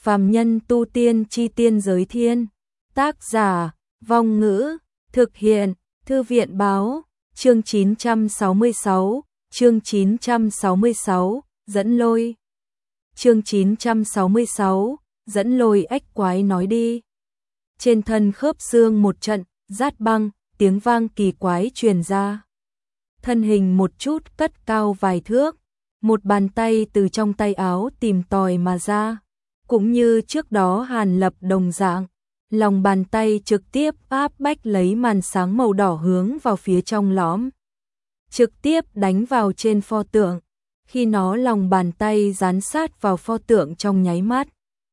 Phàm nhân tu tiên chi tiên giới thiên. Tác giả, Vong Ngữ, thực hiện, Thư viện báo, chương 966, chương 966, dẫn lôi. Chương 966, dẫn lôi. Ếch quái nói đi. Trên thân khớp xương một trận, rát băng, tiếng vang kỳ quái truyền ra. Thân hình một chút cất cao vài thước, một bàn tay từ trong tay áo tìm tòi mà ra. Cũng như trước đó Hàn Lập đồng dạng, lòng bàn tay trực tiếp áp bách lấy màn sáng màu đỏ hướng vào phía trong lõm. Trực tiếp đánh vào trên pho tượng, khi nó lòng bàn tay dán sát vào pho tượng trong nháy mắt.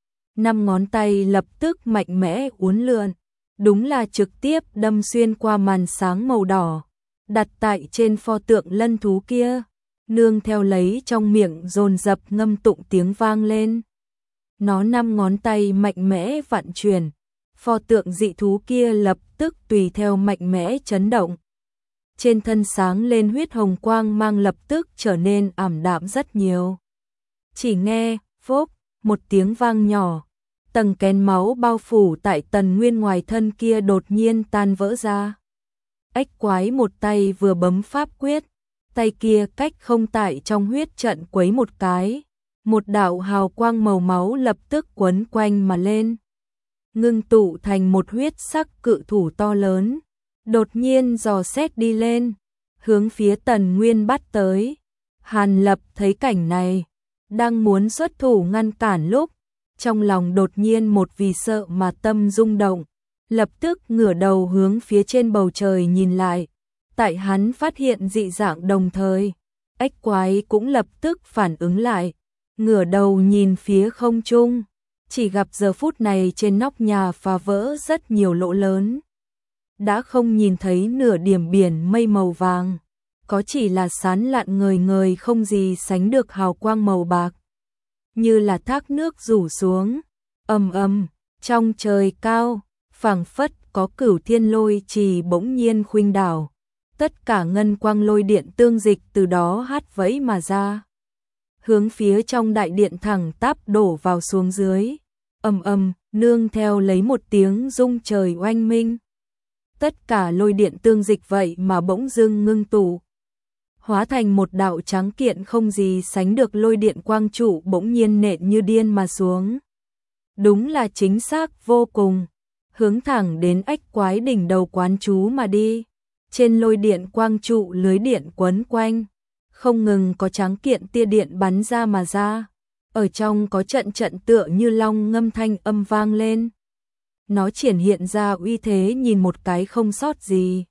5 ngón tay lập tức mạnh mẽ uốn lượn, đúng là trực tiếp đâm xuyên qua màn sáng màu đỏ, đặt tại trên pho tượng lân thú kia, nương theo lấy trong miệng dồn dập ngâm tụng tiếng vang lên. Nó 5 ngón tay mạnh mẽ vận chuyển, pho tượng dị thú kia lập tức tùy theo mạnh mẽ chấn động. Trên thân sáng lên huyết hồng quang mang lập tức trở nên ảm đạm rất nhiều. Chỉ nghe, phốc, một tiếng vang nhỏ, tầng kén máu bao phủ tại Tần Nguyên ngoài thân kia đột nhiên tan vỡ ra. Ếch quái một tay vừa bấm pháp quyết, tay kia cách không tại trong huyết trận quấy một cái. Một đạo hào quang màu máu lập tức quấn quanh mà lên, ngưng tụ thành một huyết sắc cự thủ to lớn, đột nhiên dò xét đi lên, hướng phía Tần Nguyên bắt tới. Hàn Lập thấy cảnh này, đang muốn xuất thủ ngăn cản lúc, trong lòng đột nhiên một vì sợ mà tâm rung động, lập tức ngửa đầu hướng phía trên bầu trời nhìn lại. Tại hắn phát hiện dị dạng đồng thời, ếch quái cũng lập tức phản ứng lại. Ngửa đầu nhìn phía không trung, chỉ gặp giờ phút này trên nóc nhà phá vỡ rất nhiều lỗ lớn. Đã không nhìn thấy nửa điểm biển mây màu vàng, có chỉ là sán lạn ngời ngời không gì sánh được hào quang màu bạc. Như là thác nước rủ xuống, ầm ầm, trong trời cao, phảng phất có cửu thiên lôi trì bỗng nhiên khuynh đảo. Tất cả ngân quang lôi điện tương dịch từ đó hát vẫy mà ra, hướng phía trong đại điện thẳng tắp đổ vào xuống dưới. Ầm ầm, nương theo lấy một tiếng rung trời oanh minh. Tất cả lôi điện tương dịch vậy mà bỗng dưng ngưng tụ, hóa thành một đạo trắng kiện không gì sánh được lôi điện quang trụ bỗng nhiên nện như điên mà xuống. Đúng là chính xác vô cùng, hướng thẳng đến ếch quái đỉnh đầu quán chú mà đi. Trên lôi điện quang trụ lưới điện quấn quanh, không ngừng có trắng kiện tia điện bắn ra mà ra. Ở trong có trận trận tựa như long ngâm thanh âm vang lên. Nó triển hiện ra uy thế nhìn một cái không sót gì.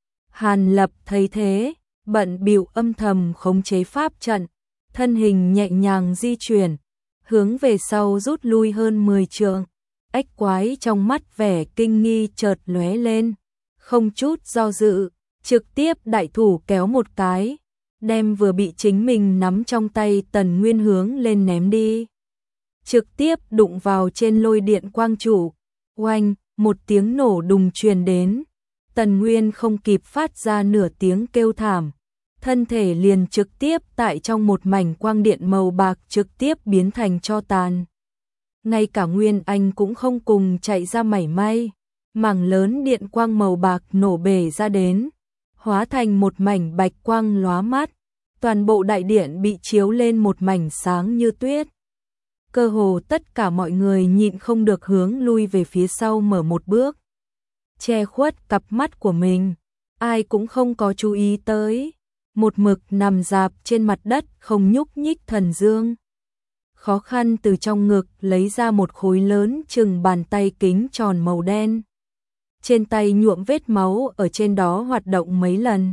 Hàn Lập thấy thế, bận bịu âm thầm khống chế pháp trận, thân hình nhẹ nhàng di chuyển, hướng về sau rút lui hơn 10 trượng. Ếch quái trong mắt vẻ kinh nghi chợt lóe lên, không chút do dự, trực tiếp đại thủ kéo một cái, đem vừa bị chính mình nắm trong tay Tần Nguyên hướng lên ném đi. Trực tiếp đụng vào trên lôi điện quang trụ, oanh, một tiếng nổ đùng truyền đến. Tần Nguyên không kịp phát ra nửa tiếng kêu thảm, thân thể liền trực tiếp tại trong một mảnh quang điện màu bạc trực tiếp biến thành tro tàn. Ngay cả Nguyên Anh cũng không cùng chạy ra mảy may, mảng lớn điện quang màu bạc nổ bể ra đến, hóa thành một mảnh bạch quang lóa mắt. Toàn bộ đại điện bị chiếu lên một mảnh sáng như tuyết. Cơ hồ tất cả mọi người nhịn không được hướng lui về phía sau mở một bước, che khuất cặp mắt của mình. Ai cũng không có chú ý tới, một mực nằm rạp trên mặt đất không nhúc nhích Thần Dương. Khó khăn từ trong ngực lấy ra một khối lớn chừng bàn tay kính tròn màu đen. Trên tay nhuộm vết máu ở trên đó hoạt động mấy lần.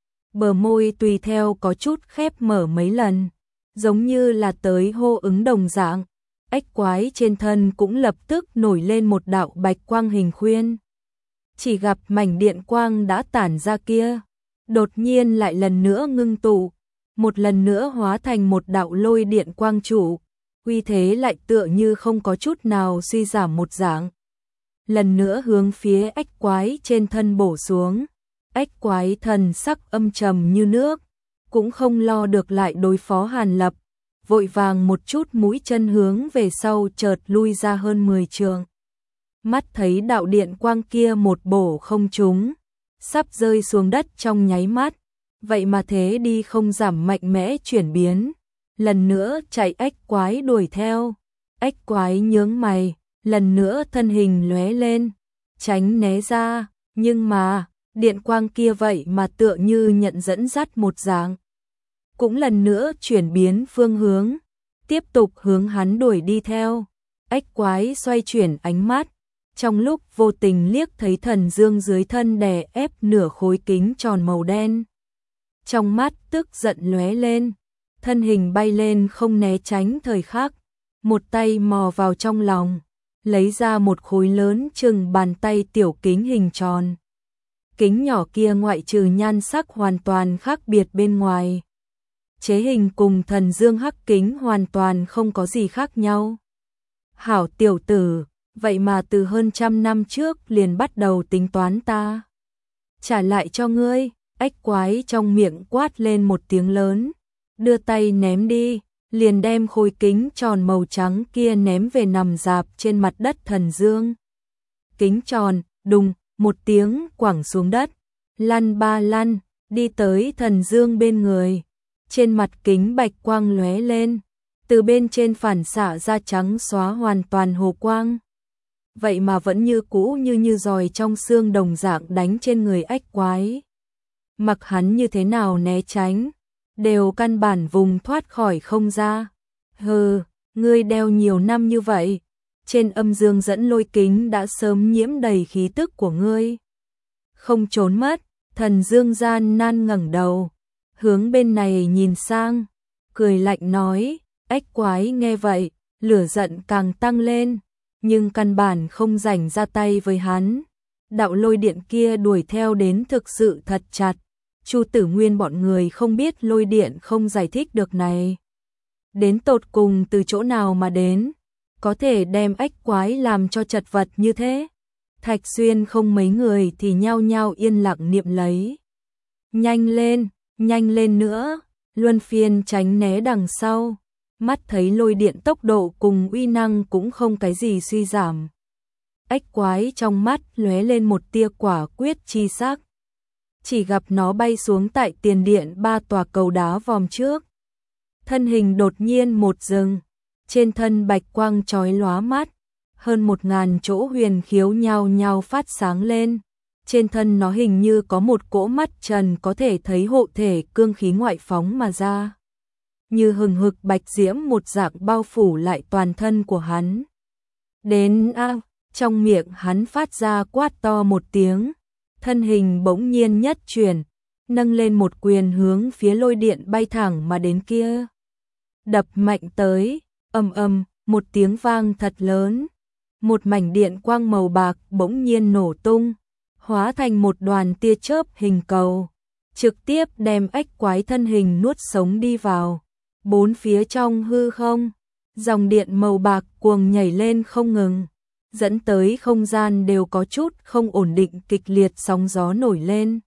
Bờ môi tùy theo có chút khép mở mấy lần, giống như là tới hô ứng đồng dạng. Ếch quái trên thân cũng lập tức nổi lên một đạo bạch quang hình khuyên. Chỉ gặp mảnh điện quang đã tản ra kia, đột nhiên lại lần nữa ngưng tụ, một lần nữa hóa thành một đạo lôi điện quang trụ, uy thế lại tựa như không có chút nào suy giảm một dạng. Lần nữa hướng phía ếch quái trên thân bổ xuống. Ếch quái thần sắc âm trầm như nước, cũng không lo được lại đối phó Hàn Lập, vội vàng một chút mũi chân hướng về sau chợt lui ra hơn 10 trượng. Mắt thấy đạo điện quang kia một bổ không trúng, sắp rơi xuống đất trong nháy mắt, vậy mà thế đi không giảm mạnh mẽ chuyển biến, lần nữa chạy ếch quái đuổi theo. Ếch quái nhướng mày, lần nữa thân hình lóe lên, tránh né ra, nhưng mà, điện quang kia vậy mà tựa như nhận dẫn dắt một dạng. Cũng lần nữa chuyển biến phương hướng, tiếp tục hướng hắn đuổi đi theo. Ếch quái xoay chuyển ánh mắt, trong lúc vô tình liếc thấy Thần Dương dưới thân đè ép nửa khối kính tròn màu đen. Trong mắt tức giận lóe lên, thân hình bay lên không né tránh thời khắc, một tay mò vào trong lòng, lấy ra một khối lớn chừng bàn tay tiểu kính hình tròn. Kính nhỏ kia ngoại trừ nhan sắc hoàn toàn khác biệt bên ngoài, chế hình cùng Thần Dương hắc kính hoàn toàn không có gì khác nhau. Hảo tiểu tử, vậy mà từ hơn 100 năm trước liền bắt đầu tính toán ta. Trả lại cho ngươi, ếch quái trong miệng quát lên một tiếng lớn, đưa tay ném đi, liền đem khối kính tròn màu trắng kia ném về nằm rạp trên mặt đất Thần Dương. Kính tròn, đùng, một tiếng quẳng xuống đất, lăn ba lăn, đi tới Thần Dương bên người. Trên mặt kính bạch quang lóe lên, từ bên trên phản xạ ra trắng xóa hoàn toàn hồ quang. Vậy mà vẫn như cũ như giòi trong xương đồng dạng đánh trên người ếch quái. Mặc hắn như thế nào né tránh, đều căn bản vùng thoát khỏi không ra. Hừ, ngươi đeo nhiều năm như vậy, trên âm dương dẫn lôi kính đã sớm nhiễm đầy khí tức của ngươi. Không trốn mất, Thần Dương gian nan ngẩng đầu, hướng bên này nhìn sang, cười lạnh nói. Ếch quái nghe vậy, lửa giận càng tăng lên, nhưng căn bản không rảnh ra tay với hắn. Đạo lôi điện kia đuổi theo đến thực sự thật chặt, Chu Tử Nguyên bọn người không biết lôi điện không giải thích được này đến tột cùng từ chỗ nào mà đến, có thể đem ếch quái làm cho chật vật như thế. Thạch Xuyên không mấy người thì nhao nhao yên lặng niệm lấy. Nhanh lên nữa, luân phiên tránh né đằng sau. Mắt thấy lôi điện tốc độ cùng uy năng cũng không cái gì suy giảm. Ếch quái trong mắt lóe lên một tia quả quyết chi sắc. Chỉ gặp nó bay xuống tại tiền điện 3 tòa cầu đá vòm trước. Thân hình đột nhiên một dừng, trên thân bạch quang chói lóa mắt, hơn 1000 chỗ huyền khiếu nhao nhao phát sáng lên. Trên thân nó hình như có một cỗ mắt trần có thể thấy hộ thể cương khí ngoại phóng mà ra. Như hừng hực bạch diễm một dạng bao phủ lại toàn thân của hắn. Đến trong miệng hắn phát ra quát to một tiếng, thân hình bỗng nhiên nhất chuyển, nâng lên một quyền hướng phía lôi điện bay thẳng mà đến kia. Đập mạnh tới, ầm, một tiếng vang thật lớn. Một mảnh điện quang màu bạc bỗng nhiên nổ tung, hóa thành một đoàn tia chớp hình cầu, trực tiếp đem ếch quái thân hình nuốt sống đi vào. Bốn phía trong hư không, dòng điện màu bạc cuồng nhảy lên không ngừng, dẫn tới không gian đều có chút không ổn định, kịch liệt sóng gió nổi lên.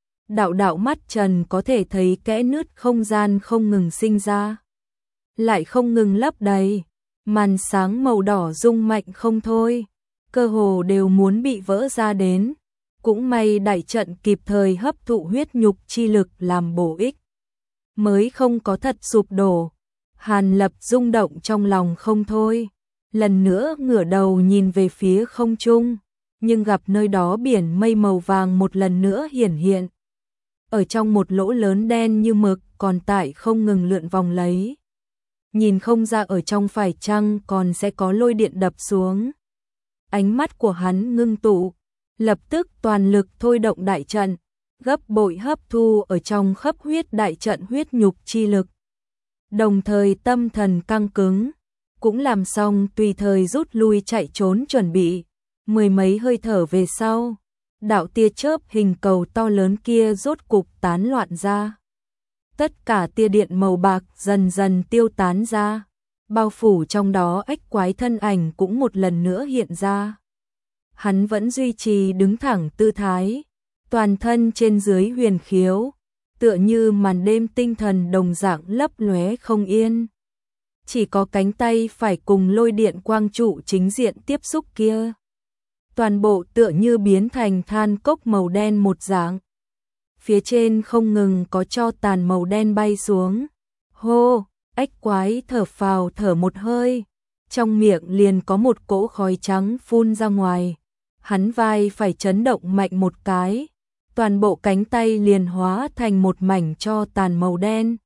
Đạo mắt trần có thể thấy kẽ nứt không gian không ngừng sinh ra, lại không ngừng lấp đầy, màn sáng màu đỏ rung mạnh không thôi, cơ hồ đều muốn bị vỡ ra đến. Cũng may đại trận kịp thời hấp thụ huyết nhục chi lực làm bổ ích, mới không có thật sụp đổ. Hàn Lập rung động trong lòng không thôi, lần nữa ngửa đầu nhìn về phía không trung, nhưng gặp nơi đó biển mây màu vàng một lần nữa hiển hiện. Ở trong một lỗ lớn đen như mực còn tại không ngừng lượn vòng lấy. Nhìn không ra ở trong phải chăng còn sẽ có lôi điện đập xuống. Ánh mắt của hắn ngưng tụ, lập tức toàn lực thôi động đại trận, gấp bội hấp thu ở trong khắp huyết đại trận huyết nhục chi lực. Đồng thời tâm thần căng cứng, cũng làm xong tùy thời rút lui chạy trốn chuẩn bị. Mười mấy hơi thở về sau, đạo tia chớp hình cầu to lớn kia rốt cục tán loạn ra. Tất cả tia điện màu bạc dần dần tiêu tán ra, bao phủ trong đó ếch quái thân ảnh cũng một lần nữa hiện ra. Hắn vẫn duy trì đứng thẳng tư thái, toàn thân trên dưới huyền khiếu, tựa như màn đêm tinh thần đồng dạng lấp lóe không yên. chỉ có cánh tay phải cùng lôi điện quang trụ chính diện tiếp xúc kia. Toàn bộ tựa như biến thành than cốc màu đen một dạng. Phía trên không ngừng có tro tàn màu đen bay xuống. Hô, ếch quái thở phào thở một hơi, trong miệng liền có một cỗ khói trắng phun ra ngoài. Hắn vai phải chấn động mạnh một cái, toàn bộ cánh tay liền hóa thành một mảnh tro tàn màu đen.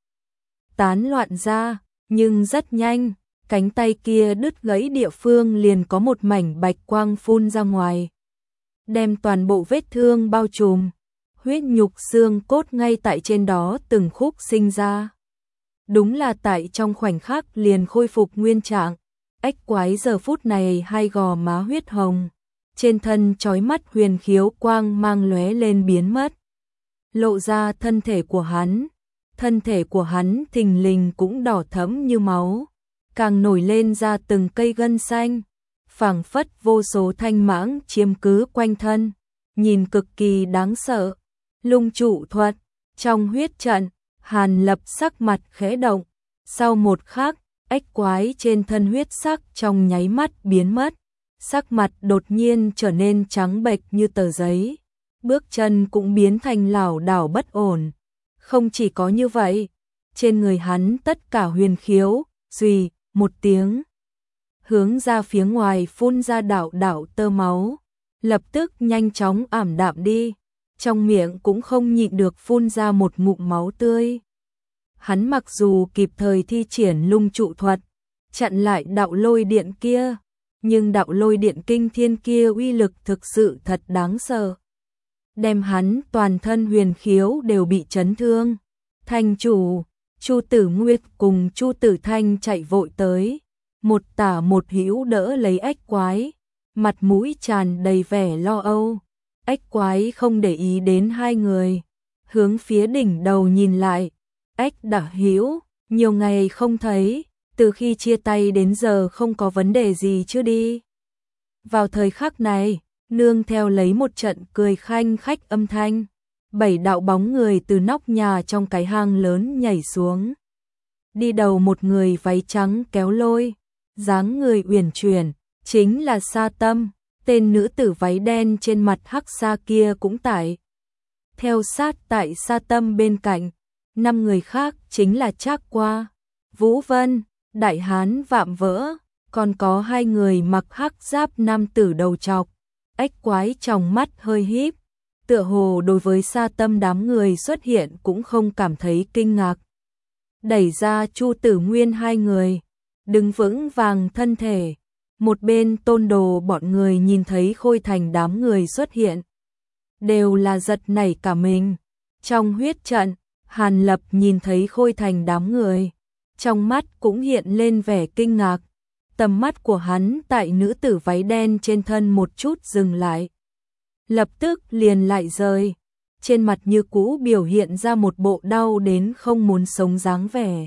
Tán loạn ra, nhưng rất nhanh, cánh tay kia đứt gãy địa phương liền có một mảnh bạch quang phun ra ngoài, đem toàn bộ vết thương bao trùm, huyết nhục xương cốt ngay tại trên đó từng khúc sinh ra. Đúng là tại trong khoảnh khắc liền khôi phục nguyên trạng, ếch quái giờ phút này hai gò má huyết hồng, trên thân chói mắt huyền khiếu quang mang lóe lên biến mất, lộ ra thân thể của hắn. Thân thể của hắn thình lình cũng đỏ thẫm như máu, càng nổi lên ra từng cây gân xanh, phảng phất vô số thanh mãng chiếm cứ quanh thân, nhìn cực kỳ đáng sợ. Lung trụ thuật, trong huyết trận, Hàn Lập sắc mặt khẽ động, sau một khắc, ếch quái trên thân huyết sắc trong nháy mắt biến mất, sắc mặt đột nhiên trở nên trắng bệch như tờ giấy, bước chân cũng biến thành lảo đảo bất ổn. Không chỉ có như vậy, trên người hắn tất cả huyền khiếu, suy, một tiếng, hướng ra phía ngoài phun ra đạo đạo tơ máu, lập tức nhanh chóng ảm đạm đi, trong miệng cũng không nhịn được phun ra một ngụm máu tươi. Hắn mặc dù kịp thời thi triển lung trụ thuật, chặn lại đạo lôi điện kia, nhưng đạo lôi điện kinh thiên kia uy lực thực sự thật đáng sợ. Đem hắn toàn thân huyền khiếu đều bị chấn thương. Thành chủ, Chu Tử Nguyệt cùng Chu Tử Thanh chạy vội tới, một tả một hữu đỡ lấy ếch quái, mặt mũi tràn đầy vẻ lo âu. Ếch quái không để ý đến hai người, hướng phía đỉnh đầu nhìn lại. Ếch đạo hữu, nhiều ngày không thấy, từ khi chia tay đến giờ không có vấn đề gì chứ đi. Vào thời khắc này, nương theo lấy một trận cười khanh khách âm thanh, 7 đạo bóng người từ nóc nhà trong cái hang lớn nhảy xuống. Đi đầu một người váy trắng kéo lôi, dáng người uyển chuyển, chính là Sa Tâm, tên nữ tử váy đen trên mặt hắc sa kia cũng tại. Theo sát tại Sa Tâm bên cạnh, 5 người khác chính là Trác Qua, Vũ Vân, Đại Hán Vạm Vỡ, còn có 2 người mặc hắc giáp nam tử đầu trọc. Ếch quái trong mắt hơi híp, tựa hồ đối với Sa Tâm đám người xuất hiện cũng không cảm thấy kinh ngạc. Đẩy ra Chu Tử Nguyên 2 người, đứng vững vàng thân thể. Một bên Tôn Đồ bọn người nhìn thấy Khôi Thành đám người xuất hiện, đều là giật nảy cả mình. Trong huyết trận, Hàn Lập nhìn thấy Khôi Thành đám người, trong mắt cũng hiện lên vẻ kinh ngạc. Tầm mắt của hắn tại nữ tử váy đen trên thân một chút dừng lại, lập tức liền lại rời, trên mặt như cũ biểu hiện ra một bộ đau đến không muốn sống dáng vẻ.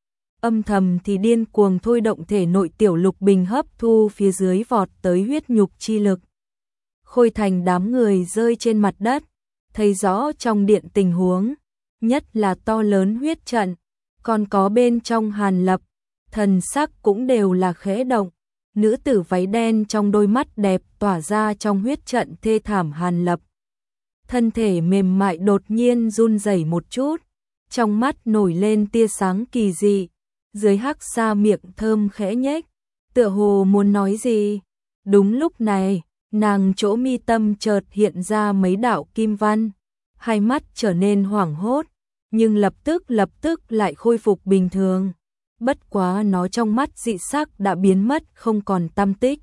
Âm thầm thì điên cuồng thôi động thể nội tiểu lục bình hấp thu phía dưới vọt tới huyết nhục chi lực. Khôi Thành đám người rơi trên mặt đất, thấy rõ trong điện tình huống, nhất là to lớn huyết trận, còn có bên trong Hàn Lập, thần sắc cũng đều là khẽ động. Nữ tử váy đen trong đôi mắt đẹp tỏa ra trong huyết trận thê thảm Hàn Lập. Thân thể mềm mại đột nhiên run rẩy một chút, trong mắt nổi lên tia sáng kỳ dị, dưới hắc sa miệng thơm khẽ nhếch, tựa hồ muốn nói gì. Đúng lúc này, nàng chỗ mi tâm chợt hiện ra mấy đạo kim văn, hai mắt trở nên hoảng hốt, nhưng lập tức lại khôi phục bình thường. Bất quá nó trong mắt dị sắc đã biến mất không còn tăm tích.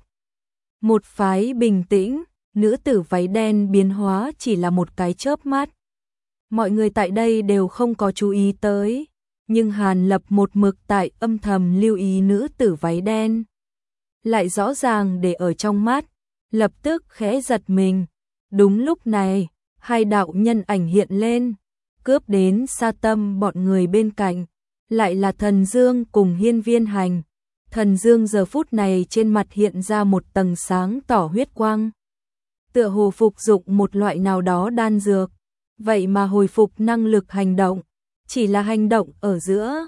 Một phái bình tĩnh, nữ tử váy đen biến hóa chỉ là một cái chớp mắt. Mọi người tại đây đều không có chú ý tới, nhưng Hàn Lập một mực tại âm thầm lưu ý nữ tử váy đen. Lại rõ ràng để ở trong mắt, lập tức khẽ giật mình. Đúng lúc này, 2 đạo nhân ảnh hiện lên, cướp đến Sa Tâm bọn người bên cạnh. Lại là Thần Dương cùng Hiên Viên Hành. Thần Dương giờ phút này trên mặt hiện ra một tầng sáng tỏ huyết quang, tựa hồ phục dụng một loại nào đó đan dược, vậy mà hồi phục năng lực hành động, chỉ là hành động ở giữa,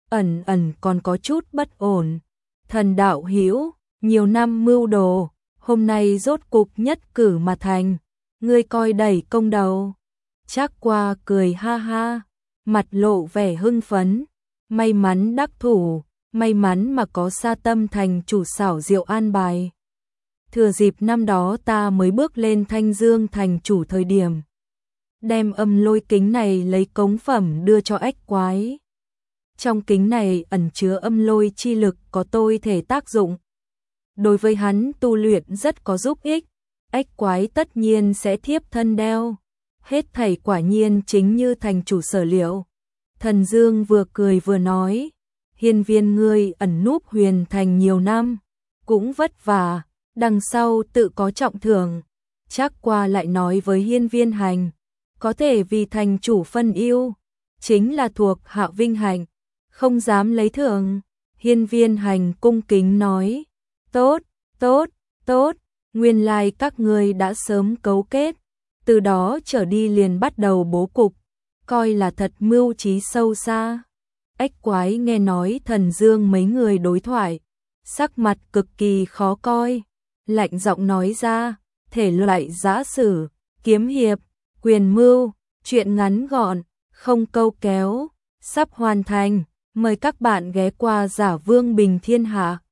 ẩn ẩn còn có chút bất ổn. Thần đạo hữu, nhiều năm mưu đồ, hôm nay rốt cục nhất cử mà thành, ngươi coi đẩy công đầu. Trác Qua cười ha ha, mặt lộ vẻ hưng phấn, may mắn đắc thủ, may mắn mà có Sa Tâm thành chủ xảo diệu an bài. Thừa dịp năm đó ta mới bước lên Thanh Dương thành chủ thời điểm, đem âm lôi kính này lấy cống phẩm đưa cho ách quái. Trong kính này ẩn chứa âm lôi chi lực có tôi thể tác dụng. Đối với hắn tu luyện rất có giúp ích, ách quái tất nhiên sẽ thiếp thân đeo. Hết thảy quả nhiên chính như thành chủ sở liệu. Thần Dương vừa cười vừa nói, hiên viên ngươi ẩn núp huyền thành nhiều năm, cũng vất vả, đằng sau tự có trọng thưởng. Trác Qua lại nói với hiên viên hành, có thể vì thành chủ phân ưu, chính là thuộc hạ vinh hạnh, không dám lấy thưởng. Hiên viên hành cung kính nói, tốt, tốt, tốt, nguyên lai các ngươi đã sớm cấu kết, từ đó trở đi liền bắt đầu bố cục, coi là thật mưu trí sâu xa. Ách quái nghe nói Thần Dương mấy người đối thoại, sắc mặt cực kỳ khó coi, lạnh giọng nói ra, thể loại giã sử, kiếm hiệp, quyền mưu, chuyện ngắn gọn, không câu kéo, sắp hoàn thành, mời các bạn ghé qua Giả Vương Bình Thiên Hạ.